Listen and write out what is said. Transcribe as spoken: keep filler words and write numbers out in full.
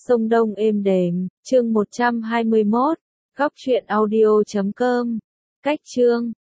sông Đông êm đềm, chương một trăm hai mươi mốt, góc truyện audio chấm com. Cách chương